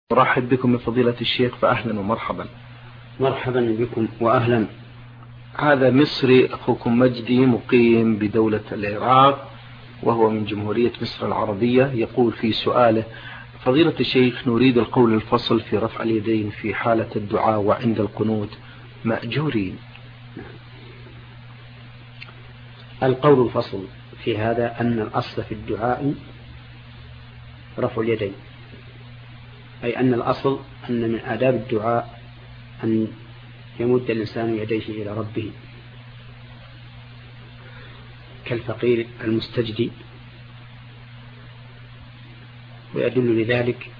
أرحب بكم من فضيلة الشيخ، فأهلا ومرحبا. مرحبا بكم وأهلا. هذا مصري أخوكم مجدي مقيم بدولة العراق وهو من جمهورية مصر العربية، يقول في سؤاله: فضيلة الشيخ، نريد القول الفصل في رفع اليدين في حالة الدعاء وعند القنوت مأجورين. القول الفصل في هذا أن الأصل في الدعاء رفع اليدين، أي أن الأصل أن من آداب الدعاء أن يمد الإنسان يديه إلى ربه كالفقير المستجدي، ويدل لذلك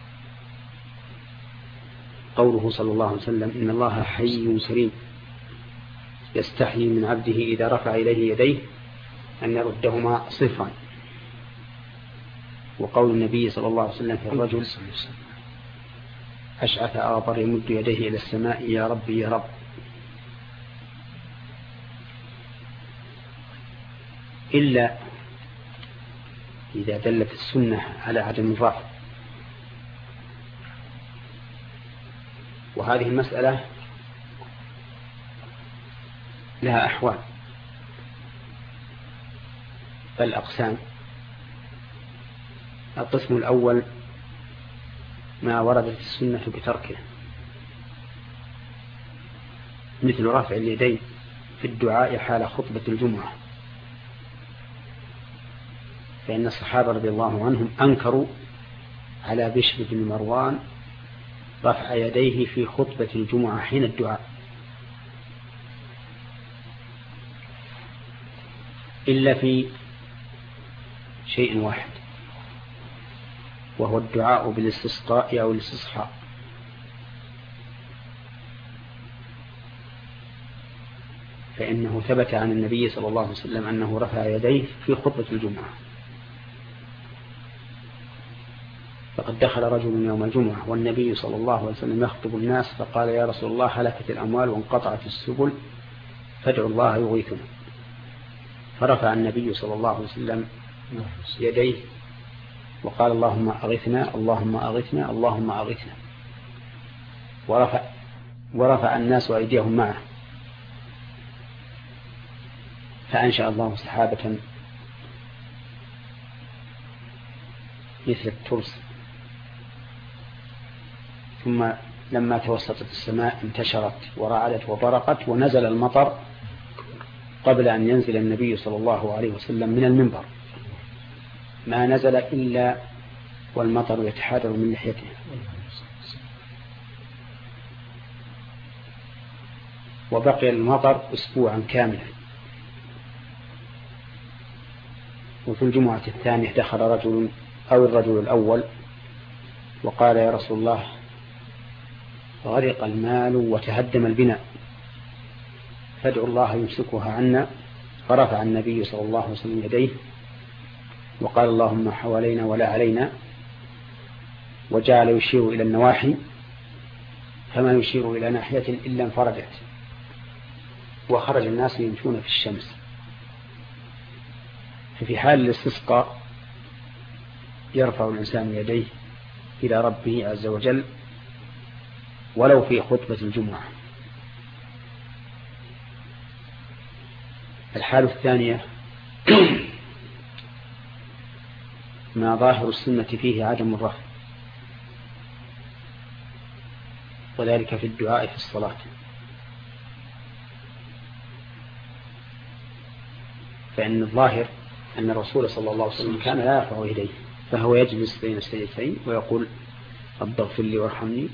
قوله صلى الله عليه وسلم: إن الله حي كريم يستحيي من عبده إذا رفع إليه يديه أن يردهما صفرا. وقول النبي صلى الله عليه وسلم في الرجل أشعث أغبر يمد يديه إلى السماء: يا ربي يا رب. إلا إذا دلت السنة على عدم الرفع، وهذه المسألة لها أحوال بل أقسام. القسم الأول ما وردت السنة بتركه، مثل رفع اليدين في الدعاء حال خطبة الجمعة، فإن الصحابة رضي الله عنهم أنكروا على بشر بن مروان رفع يديه في خطبة الجمعة حين الدعاء، إلا في شيء واحد، وهو الدعاء بالاستسقاء أو الاستصحاء. فإنه ثبت عن النبي صلى الله عليه وسلم أنه رفع يديه في خطبة الجمعة. فقد دخل رجل يوم الجمعة والنبي صلى الله عليه وسلم يخطب الناس، فقال: يا رسول الله، هلكت الأموال وانقطعت السبل فادعوا الله يغيثنا. فرفع النبي صلى الله عليه وسلم يديه وقال: اللهم أغثنا اللهم أغثنا اللهم أغثنا. ورفع الناس أيديهم معه، فأنشأ الله سحابة مثل الترس، ثم لما توسطت السماء انتشرت ورعدت وبرقت ونزل المطر قبل أن ينزل النبي صلى الله عليه وسلم من المنبر، ما نزل إلا والمطر يتحادر من لحيته. وبقي المطر أسبوعا كاملا. وفي الجمعة الثانية دخل رجل أو الرجل الأول وقال: يا رسول الله، غرق المال وتهدم البناء فادعوا الله يمسكها عنا. فرفع النبي صلى الله عليه وسلم يديه وقال: اللهم حوالينا ولا علينا، وجعل يشير إلى النواحي، فما يشير إلى ناحية إلا انفرجت، وخرج الناس يمشون في الشمس. ففي حال الاستسقاء يرفع الإنسان يديه إلى ربه عز وجل ولو في خطبة الجمعة. الحالة الثانية ما ظاهر السنة فيه عدم الرفع، وذلك في الدعاء في الصلاة، فإن الظاهر أن الرسول صلى الله عليه وسلم كان لا يرفع يديه، فهو يجلس بين السجدتين ويقول: رب اغفر لي وارحمني.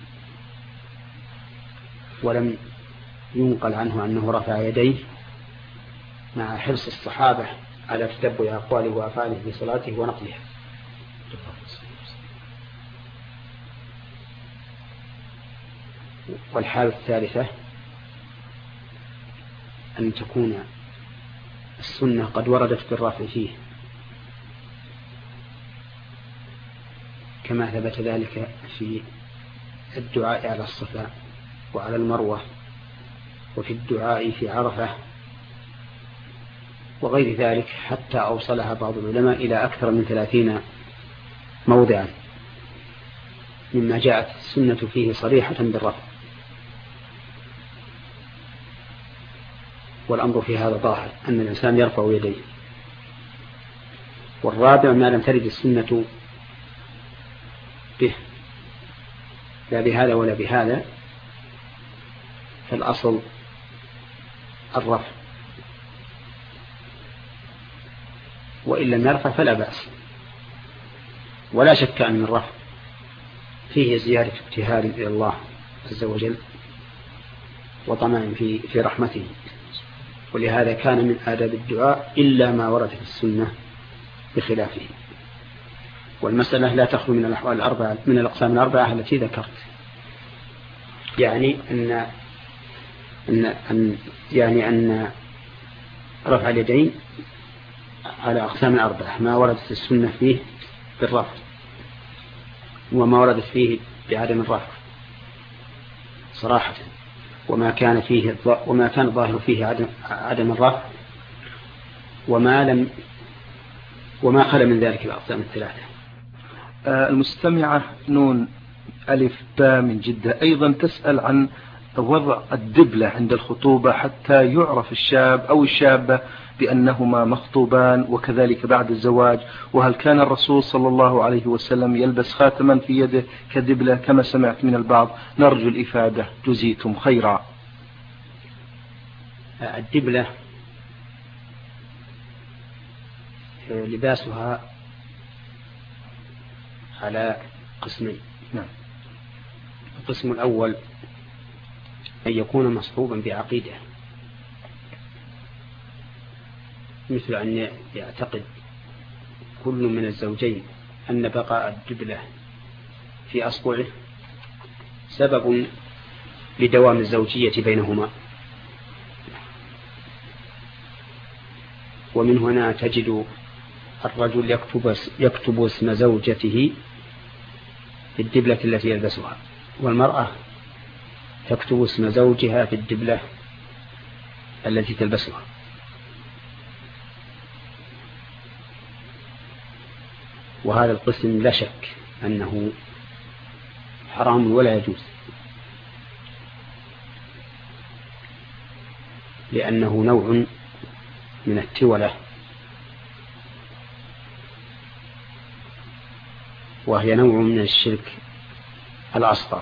ولم ينقل عنه أنه رفع يديه، مع حرص الصحابة على تتبع أقواله وأفعاله في صلاته ونقلها. والحالة الثالثة أن تكون السنة قد وردت بالرفع فيه، كما ثبت ذلك في الدعاء على الصفا وعلى المروة، وفي الدعاء في عرفة وغير ذلك، حتى أوصلها بعض العلماء إلى أكثر من 30 موضعا. مما جاءت السنة فيه صريحة بالرفع، والأمر في هذا ظاهر أن الإنسان يرفع يديه. والرابع ما لم ترد السنة به لا بهذا ولا بهذا فالأصل الرفع، وإن لم يرفع فلا بأس. ولا شك أن الرفع فيه زيادة ابتهال إلى الله عز وجل وطمع في رحمته، ولهذا كان من آداب الدعاء إلا ما ورد في السنة بخلافه. والمسألة لا تخلو من الأحوال الأربعة من الأقسام الأربعة التي ذكرت، يعني أن رفع اليدين على أقسام أربعة: ما وردت السنة فيه بالرفع، وما وردت فيه بعدم الرفع صراحة، وما كان ظاهر فيه عدم الرفع، وما خلا من ذلك الأقسام الثلاثة. المستمعة نون ألف باء من جدة أيضا تسأل عن وضع الدبلة عند الخطوبة حتى يعرف الشاب أو الشابة بأنهما مخطوبان، وكذلك بعد الزواج، وهل كان الرسول صلى الله عليه وسلم يلبس خاتما في يده كدبلة كما سمعت من البعض؟ نرجو الإفادة جزيتم خيرا. الدبلة لباسها على قسمين. نعم. القسم الأول أن يكون مصحوبا بعقيدة، مثل أن يعتقد كل من الزوجين أن بقاء الدبلة في أصبعه سبب لدوام الزوجية بينهما. ومن هنا تجد الرجل يكتب اسم زوجته في الدبلة التي يلبسها، والمرأة تكتب اسم زوجها في الدبلة التي تلبسها. وهذا القسم لا شك أنه حرام ولا يجوز، لأنه نوع من التولة، وهي نوع من الشرك الأصغر.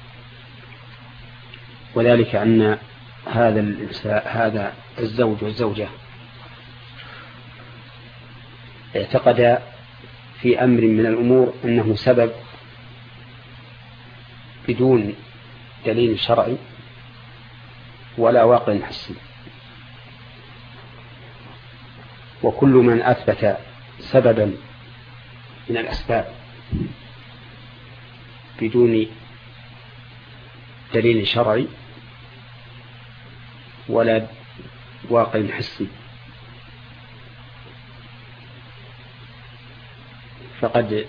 وذلك أن هذا الزوج والزوجة اعتقد في أمر من الأمور أنه سبب بدون دليل شرعي ولا واقع حسي. وكل من أثبت سببا من الأسباب بدون دليل شرعي ولا واقع حسي فقد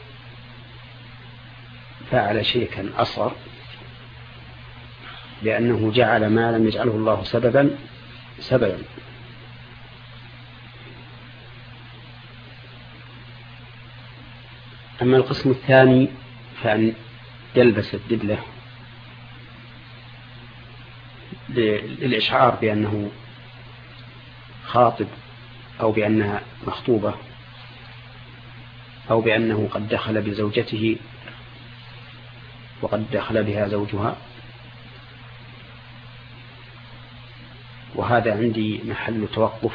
فعل شركا أصغر، لأنه جعل ما لم يجعله الله سببا. أما القسم الثاني فأن يلبس الدبلة للإشعار بأنه خاطب، أو بأنها مخطوبة، أو بأنه قد دخل بزوجته وقد دخل بها زوجها. وهذا عندي محل توقف،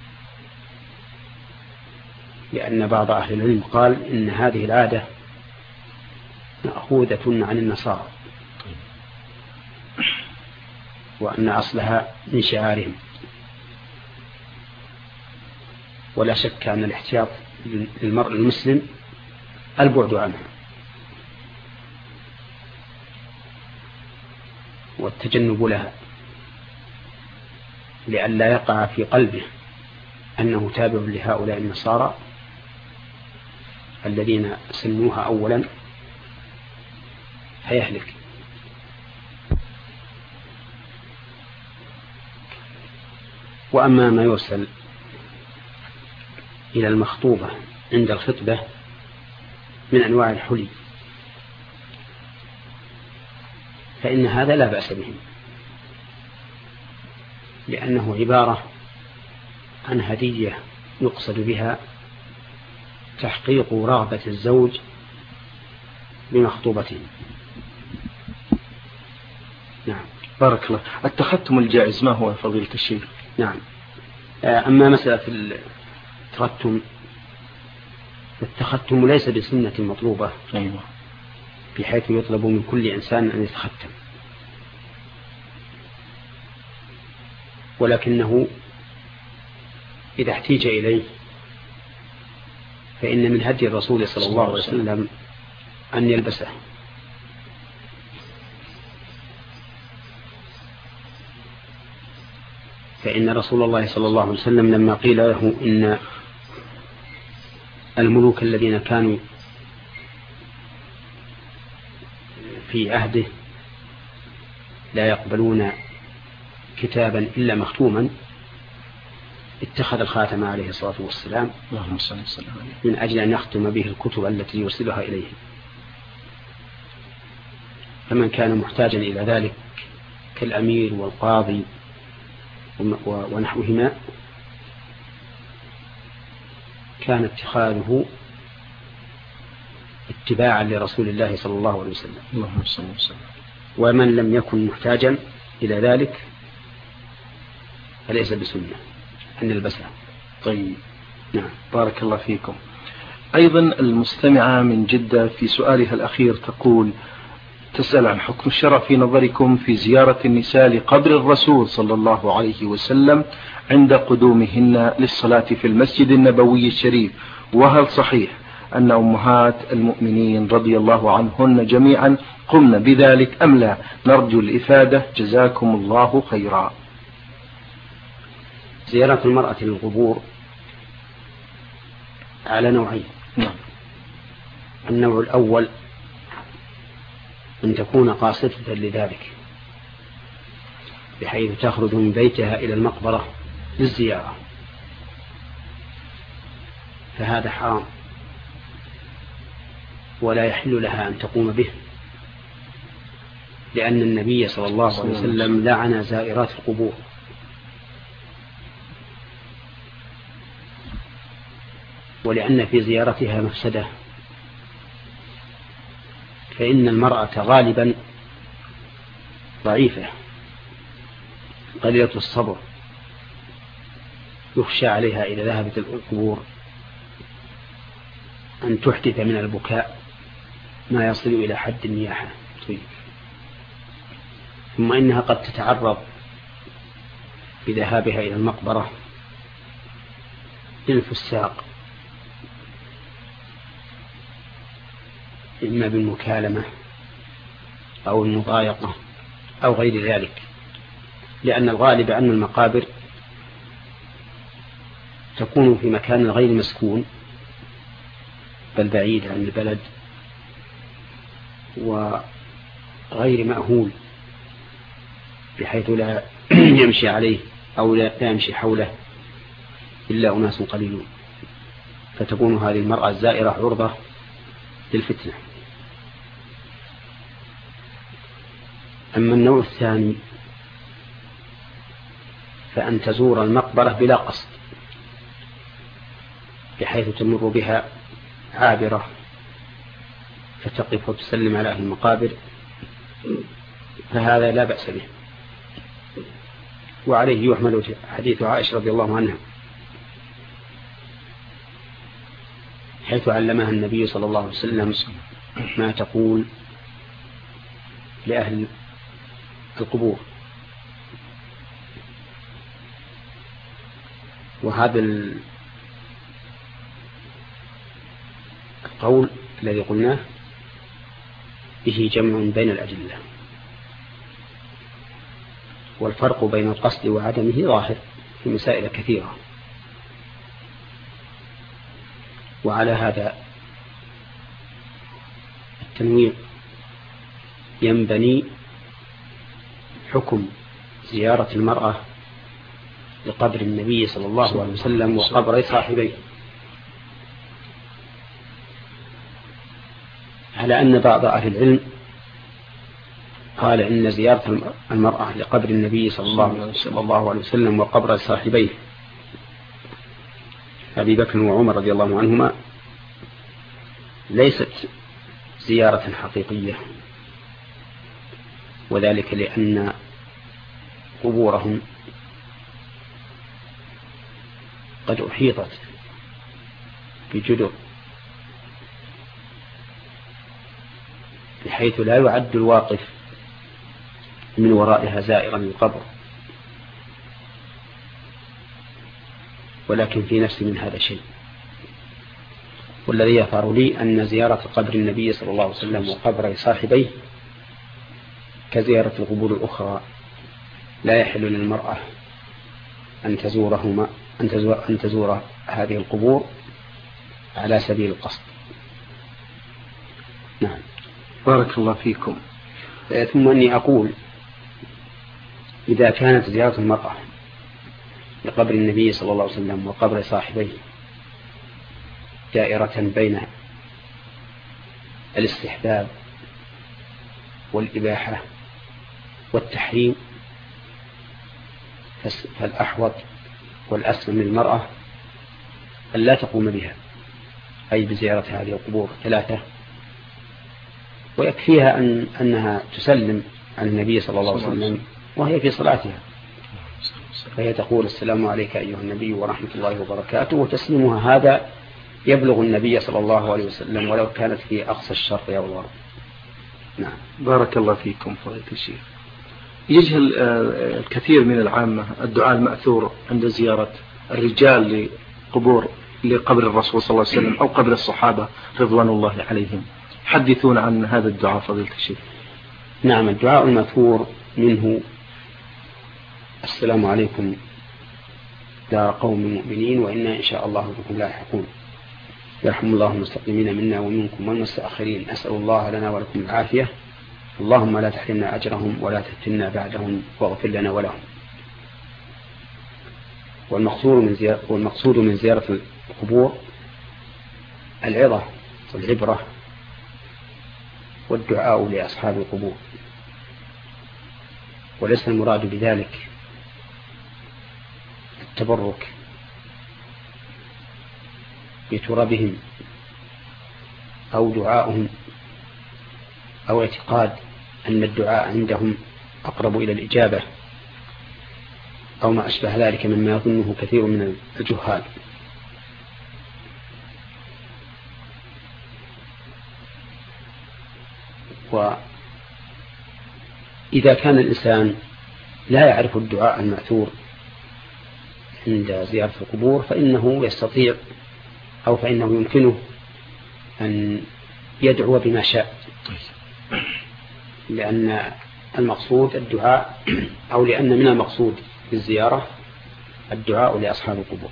لأن بعض أهل العلم قال إن هذه العادة مأخوذة عن النصارى، وأن أصلها من شعارهم. ولا شك أن الاحتياط للمرء المسلم البعد عنها والتجنب لها، لئلا يقع في قلبه أنه تابع لهؤلاء النصارى الذين سنوها أولا فيهلك. وأما ما يرسل إلى المخطوبة عند الخطبة من أنواع الحلي فإن هذا لا بأس به، لأنه عبارة عن هدية يقصد بها تحقيق رغبة الزوج بمخطوبته. نعم. بارك الله. التختم الجائز ما هو فضيلة الشيخ؟ نعم. أما مسألة التختم، التختم ليس بسنة مطلوبة. أيوة. بحيث يطلب من كل إنسان أن يتختم، ولكنه إذا احتيج إليه فإن من هدي الرسول صلى الله عليه وسلم أن يلبسه. فإن رسول الله صلى الله عليه وسلم لما قيل له إن الملوك الذين كانوا في عهده لا يقبلون كتابا إلا مختوما، اتخذ الخاتم عليه الصلاة والسلام من أجل أن يختم به الكتب التي يرسلها إليه. فمن كان محتاجا إلى ذلك كالأمير والقاضي ونحوهما كان اتخاذه اتباعا لرسول الله صلى الله عليه وسلم. اللهم صل وسلم. ومن لم يكن محتاجا إلى ذلك فليس بسنة أن نلبسها. طيب. نعم. بارك الله فيكم. أيضا المستمعة من جدة في سؤالها الأخير تقول: تسأل عن حكم الشرع في نظركم في زيارة النساء لقبر الرسول صلى الله عليه وسلم عند قدومهن للصلاة في المسجد النبوي الشريف، وهل صحيح أن أمهات المؤمنين رضي الله عنهن جميعا قمن بذلك أم لا؟ نرجو الإفادة جزاكم الله خيرا. زيارة المرأة للقبور على نوعين. نعم. النوع الأول أن تكون قاصدة لذلك بحيث تخرج من بيتها إلى المقبرة للزيارة، فهذا حرام ولا يحل لها أن تقوم به، لأن النبي صلى الله عليه وسلم لعن زائرات القبور. ولأن في زيارتها مفسدة، فإن المرأة غالبا ضعيفة قليلة الصبر، يخشى عليها إذا ذهبت القبور أن تحدث من البكاء ما يصل إلى حد النياحة. ثم إنها قد تتعرض بذهابها إلى المقبرة للفساق، إما بالمكالمة أو المضايقة أو غير ذلك، لأن الغالب أن المقابر تكون في مكان غير مسكون بل بعيد عن البلد وغير مأهول، بحيث لا يمشي عليه أو لا يمشي حوله إلا أناس قليلون، فتكون هذه المرأة الزائرة عرضة للفتنة. أما النوع الثاني فأن تزور المقبرة بلا قصد، بحيث تمر بها عابرة فتقف وتسلم على أهل المقابر، فهذا لا بأس به. وعليه يحمل حديث عائشة رضي الله عنها حيث علمها النبي صلى الله عليه وسلم ما تقول لأهل القبور. وهذا القول الذي قلناه به جمع بين الأدلة، والفرق بين القصد وعدمه ظاهر في مسائل كثيرة. وعلى هذا التنويع ينبني حكم زيارة المرأة لقبر النبي صلى الله عليه وسلم وقبر صاحبيه، على أن بعض أهل العلم قال إن زيارة المرأة لقبر النبي صلى الله عليه وسلم وقبر صاحبيه أبي بكر وعمر رضي الله عنهما ليست زيارة حقيقية، وذلك لأن قبورهم قد أحيطت بجدر بحيث لا يعد الواقف من ورائها زائرا للقبر، ولكن في نفسي من هذا شيء. والذي يظهر لي أن زيارة قبر النبي صلى الله عليه وسلم وقبر صاحبيه كزيارة القبور الأخرى، لا يحل للمرأة أن تزور هذه القبور على سبيل القصد. نعم. بارك الله فيكم. ثم أني أقول إذا كانت زيارة المرأة لقبر النبي صلى الله عليه وسلم وقبر صاحبيه دائرة بين الاستحباب والإباحة والتحريم، فالأحوط والأسلم للمرأة أن لا تقوم بها، أي بزيارة هذه القبور 3، ويكفيها أنها تسلم على النبي صلى الله عليه وسلم وهي في صلاتها، فهي تقول السلام عليك أيها النبي ورحمة الله وبركاته، وتسليمها هذا يبلغ النبي صلى الله عليه وسلم ولو كانت في أقصى الشرق أو الغرب. نعم. بارك الله فيكم فضيلة الشيخ. يجهل الكثير من العامة الدعاء المأثور عند زيارة الرجال لقبر الرسول صلى الله عليه وسلم أو قبر الصحابة رضوان الله عليهم، حدثون عن هذا الدعاء فضيلة الشيخ. نعم. الدعاء المأثور منه السلام عليكم دار قوم مؤمنين وإنا إن شاء الله بكم لاحقون، يرحم الله المستقيمين منا ومنكم والمستأخرين، أسأل الله لنا ولكم العافية، اللهم لا تحرمنا أجرهم ولا تفتنا بعدهم واغفر لنا ولهم. والمقصود من زيارة القبور العظة والعبرة والدعاء لأصحاب القبور، وليس المراد بذلك التبرك بترابهم أو دعائهم أو اعتقاد أن الدعاء عندهم أقرب إلى الإجابة أو ما أشبه ذلك مما يظنه كثير من الجهال. وإذا كان الإنسان لا يعرف الدعاء المأثور عند زيارة القبور فإنه يستطيع أو فإنه يمكنه أن يدعو بما شاء، لأن المقصود الدعاء أو لأن من المقصود بالزيارة الدعاء لأصحاب القبور،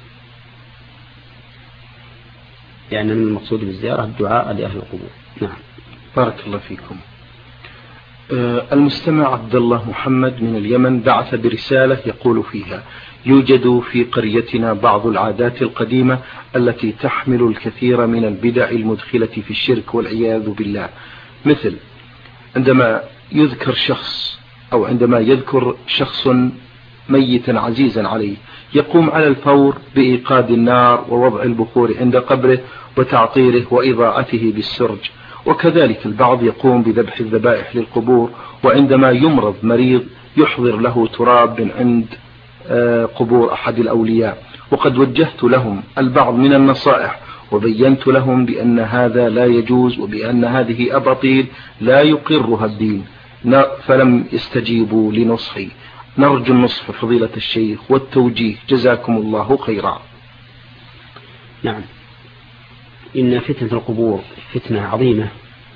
لأن من المقصود بالزيارة الدعاء لأهل القبور. نعم. بارك الله فيكم. المستمع عبد الله محمد من اليمن بعث برسالة يقول فيها: يوجد في قريتنا بعض العادات القديمة التي تحمل الكثير من البدع المدخلة في الشرك والعياذ بالله، مثل عندما يذكر شخص أو عندما يذكر شخص ميتا عزيزا عليه يقوم على الفور بإيقاد النار ووضع البخور عند قبره وتعطيره وإضاءته بالسرج. وكذلك البعض يقوم بذبح الذبائح للقبور، وعندما يمرض مريض يحضر له تراب من عند قبور أحد الأولياء. وقد وجهت لهم البعض من النصائح وبينت لهم بأن هذا لا يجوز وبأن هذه أباطيل لا يقرها الدين، فلم يستجيبوا لنصحي. نرجو النصح فضيلة الشيخ والتوجيه، جزاكم الله خيرا. نعم. إن فتنة القبور فتنة عظيمة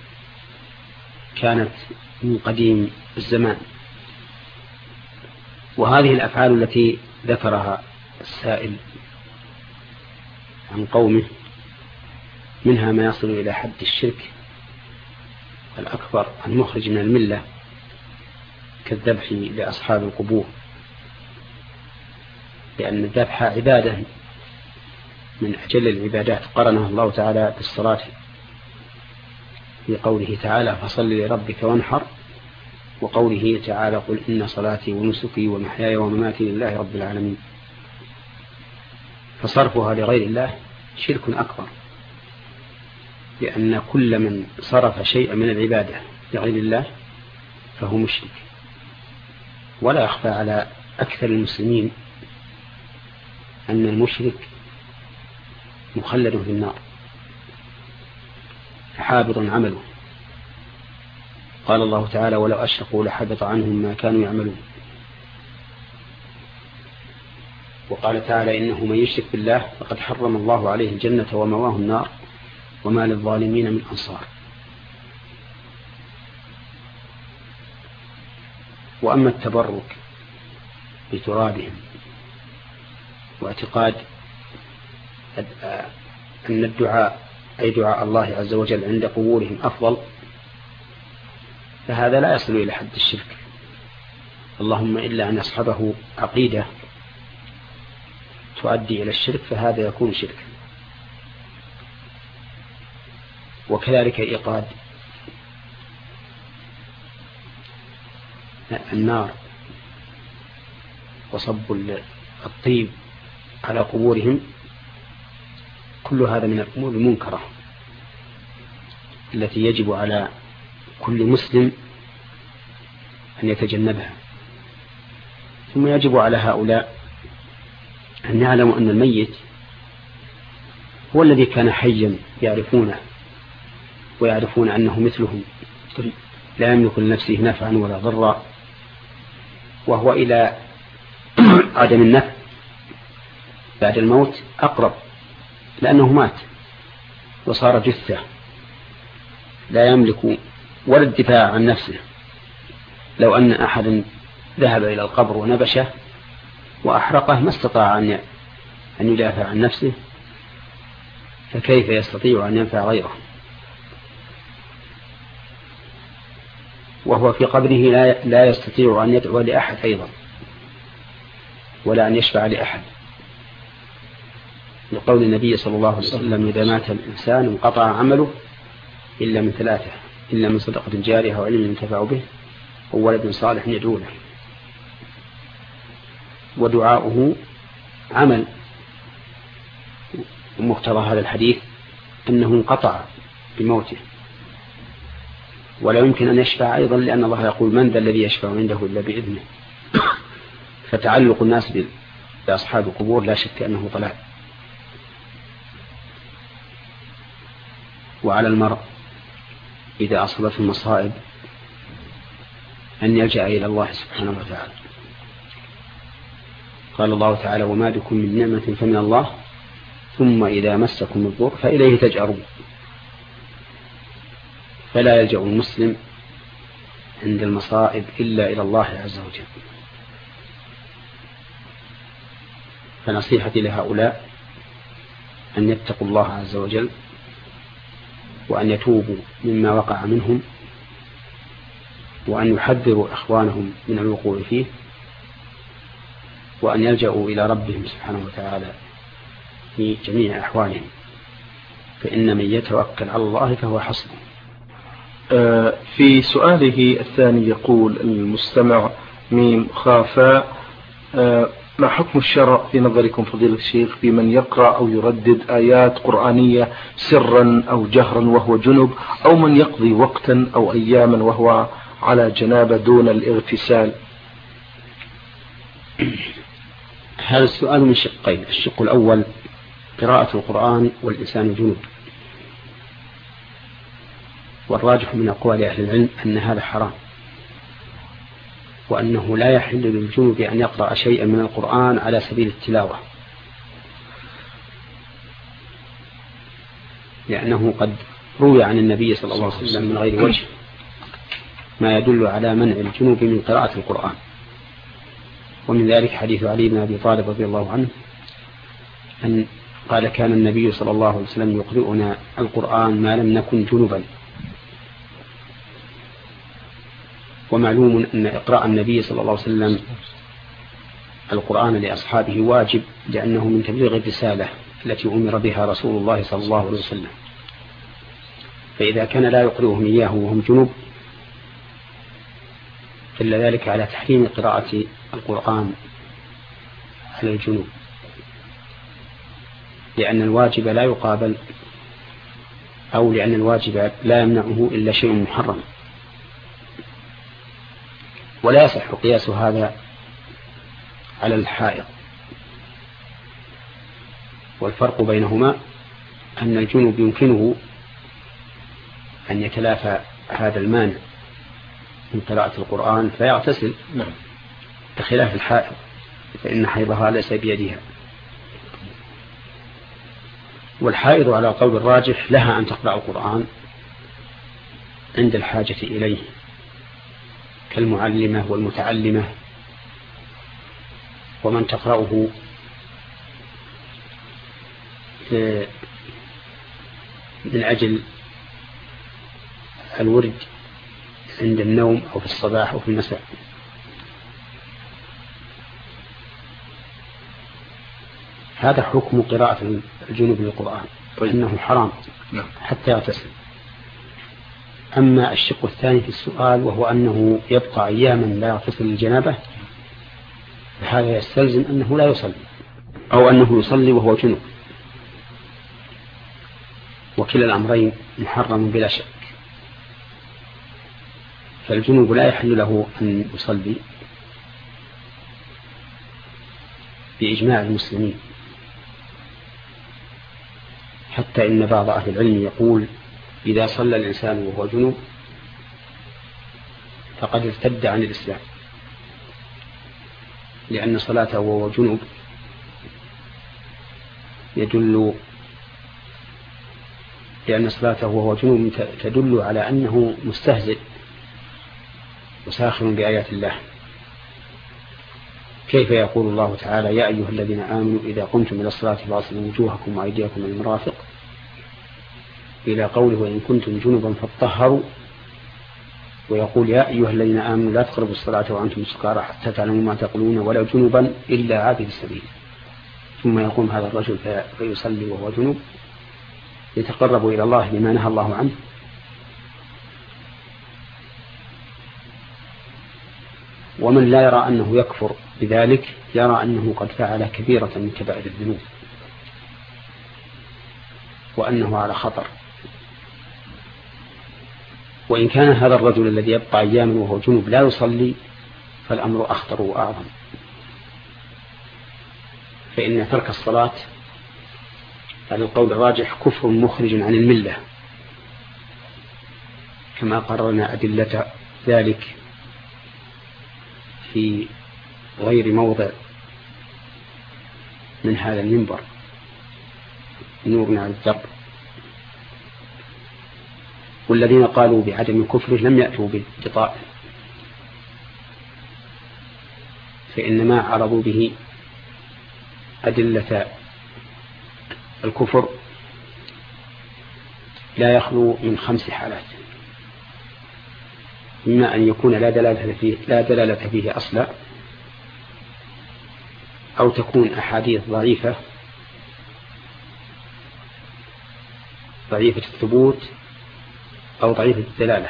كانت من قديم الزمان، وهذه الأفعال التي ذكرها السائل عن قومه منها ما يصل إلى حد الشرك الأكبر المخرج من الملة كالذبح لأصحاب القبور، لأن الذبح عبادة من أجل العبادات قرنها الله تعالى بالصلاة في قوله تعالى: فصل لربك وانحر وقوله تعالى قل إن صلاتي ونسكي ومحياي ومماتي لله رب العالمين. فصرفها لغير الله شرك أكبر، لأن كل من صرف شيئا من العبادة لغير الله فهو مشرك. ولا يخفى على أكثر المسلمين أن المشرك مخلد في النار حابط عمله. قال الله تعالى ولو أشركوا لحبط عنهم ما كانوا يعملون. وقال تعالى إنه من يشرك بالله فقد حرم الله عليه الجنة ومواه النار وما للظالمين من أنصار. وأما التبرك بترابهم واعتقاد أن الدعاء أي دعاء الله عز وجل عند قبورهم أفضل، فهذا لا يصل إلى حد الشرك، اللهم إلا أن يصحبه عقيدة تؤدي إلى الشرك فهذا يكون شرك. وكذلك إيقاد النار وصب الطيب على قبورهم، كل هذا من الأمور المنكرة التي يجب على كل مسلم أن يتجنبها. ثم يجب على هؤلاء أن يعلموا أن الميت هو الذي كان حيا يعرفونه ويعرفون أنه مثلهم لا يملك لنفسه نفعا ولا ضرا، وهو إلى عدم النفع بعد الموت أقرب، لأنه مات وصار جثة لا يملك ولا الدفاع عن نفسه. لو أن أحدا ذهب إلى القبر ونبشه وأحرقه ما استطاع أن يدافع عن نفسه، فكيف يستطيع أن ينفع غيره؟ وهو في قبره لا يستطيع أن يدعو لأحد أيضا ولا أن يشفع لأحد، لقول النبي صلى الله عليه وسلم إذا مات الإنسان انقطع عمله إلا من ثلاثة: إلا من صدقة جارية وعلم ينتفع به وولد صالح يدعو له. ودعاؤه عمل، ومقتضى هذا الحديث أنه انقطع بموته ولا يمكن أن يشفع أيضا، لأن الله يقول من ذا الذي يشفع عنده إلا بإذنه. فتعلق الناس بأصحاب القبور لا شك أنه ضلال. وعلى المرء إذا أصابته المصائب أن يلجأ إلى الله سبحانه وتعالى. قال الله تعالى وما بكم من نعمة فمن الله ثم إذا مسكم الضر فإليه تجأرون. فلا يلجأ المسلم عند المصائب إلا إلى الله عز وجل. فنصيحتي لهؤلاء أن يتقوا الله عز وجل وأن يتوبوا مما وقع منهم وأن يحذروا إخوانهم من الوقوع فيه وأن يلجأوا إلى ربهم سبحانه وتعالى في جميع أحوالهم، فإن من يتوكل على الله فهو حسبه. في سؤاله الثاني يقول المستمع ميم خافا: ما حكم الشرع في نظركم فضيلة الشيخ في من يقرأ أو يردد آيات قرآنية سرا أو جهرا وهو جنب، أو من يقضي وقتا أو أياما وهو على جنابة دون الاغتسال؟ هذا السؤال من شقين: الشق الأول قراءة القرآن والإنسان جنوب، والراجح من أقوال أهل العلم أن هذا حرام، وأنه لا يحل للجنوب أن يقرأ شيئا من القرآن على سبيل التلاوة، لأنه قد روي عن النبي صلى الله عليه وسلم من غير وجه ما يدل على منع الجنوب من قراءة القرآن. ومن ذلك حديث علي بن أبي طالب رضي الله عنه أن قال كان النبي صلى الله عليه وسلم يقرئنا القرآن ما لم نكن جنبا. ومعلوم أن إقراء النبي صلى الله عليه وسلم القرآن لأصحابه واجب، لأنه من تبليغ الرسالة التي أمر بها رسول الله صلى الله عليه وسلم. فإذا كان لا يقرئهم إياه وهم جنوب دل ذلك على تحريم قراءة القرآن على الجنوب، لأن الواجب لا يقابل، أو لأن الواجب لا يمنعه إلا شيء محرم، ولا يصح قياس هذا على الحائض. والفرق بينهما أن الجنوب يمكنه أن يتلافى هذا المانع من قراءة القرآن فيغتسل، بخلاف الحائض فإن حيضها ليس بيدها. والحائض على قول الراجح لها أن تقرأ القرآن عند الحاجة إليه، كالمعلمة والمتعلمة ومن تقرأه من أجل الورد عند النوم أو في الصباح أو في المساء. هذا حكم قراءة الجنوب للقرآن، إنه حرام حتى يغتسل. أما الشق الثاني في السؤال وهو أنه يبقى أياما لا يغتسل الجنابة، فهذا يستلزم أنه لا يصلي، أو أنه يصلي وهو جنوب، وكلا الأمرين محرم بلا شك. فالجنوب لا يحل له أن يصلي بإجماع المسلمين، حتى إن بعض أهل العلم يقول إذا صلى الإنسان وهو جنوب فقد ارتد عن الإسلام، لأن صلاته وهو جنوب تدل على أنه مستهزئ وساخر بآيات الله. كيف يقول الله تعالى يا أيها الذين آمنوا إذا قمتم إلى الصلاة فاغسلوا وجوهكم وأيديكم إلى المرافق، إلى قوله وإن كنتم جنبا فاطهروا، ويقول يا أيها الذين آمنوا لا تقربوا الصلاة وأنتم سكارى حتى تعلموا ما تقولون ولا جنبا إلا عابر السبيل. ثم يقوم هذا الرجل فيصلي وهو جنوب يتقرب إلى الله بما نهى الله عنه. ومن لا يرى أنه يكفر بذلك يرى أنه قد فعل كبيرة من كبائر الذنوب، وأنه على خطر. وإن كان هذا الرجل الذي يبقى أياما وهو جنوب لا يصلي فالأمر أخطر وأعظم، فإن ترك الصلاة على القول الراجح كفر مخرج عن الملة، كما قررنا أدلة ذلك في غير موضع من هذا المنبر نورنا على الدرب. والذين قالوا بعدم كفره لم يأتوا بالبطاء، فإنما عرضوا به أدلة الكفر لا يخلو من 5 حالات: إما أن يكون لا دلالة فيه أصلا، أو تكون أحاديث ضعيفة الثبوت أو ضعيفة الدلالة،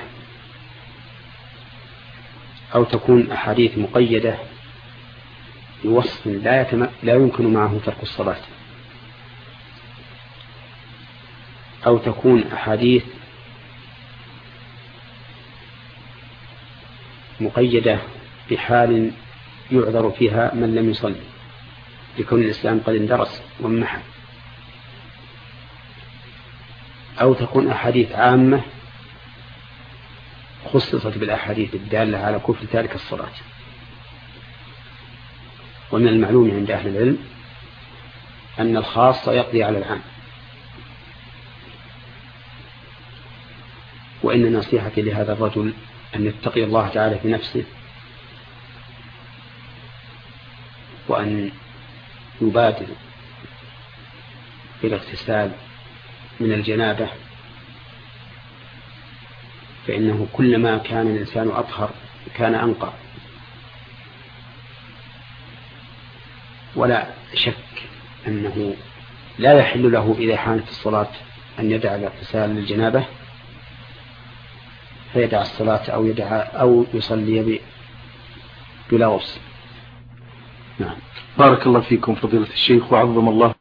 أو تكون أحاديث مقيدة بوصف لا يمكن معه ترك الصلاة، أو تكون أحاديث مقيدة بحال يعذر فيها من لم يصلي لكون الإسلام قد اندرس وانمحى، أو تكون أحاديث عامة خصصت بالأحاديث الدالة على كفر تارك الصلاة. ومن المعلوم عند أهل العلم أن الخاص يقضي على العام. وإن نصيحتي لهذا الرجل أن يتقي الله تعالى في نفسه، وأن يبادر بالاغتسال من الجنابة، فإنه كلما كان الإنسان أطهر كان أنقى. ولا شك أنه لا يحل له إذا حانت الصلاة أن يدع الاغتسال للجنابة فيدع الصلاة أو يصلي بلا غسل. نعم. بارك الله فيكم فضيلة الشيخ وعظم الله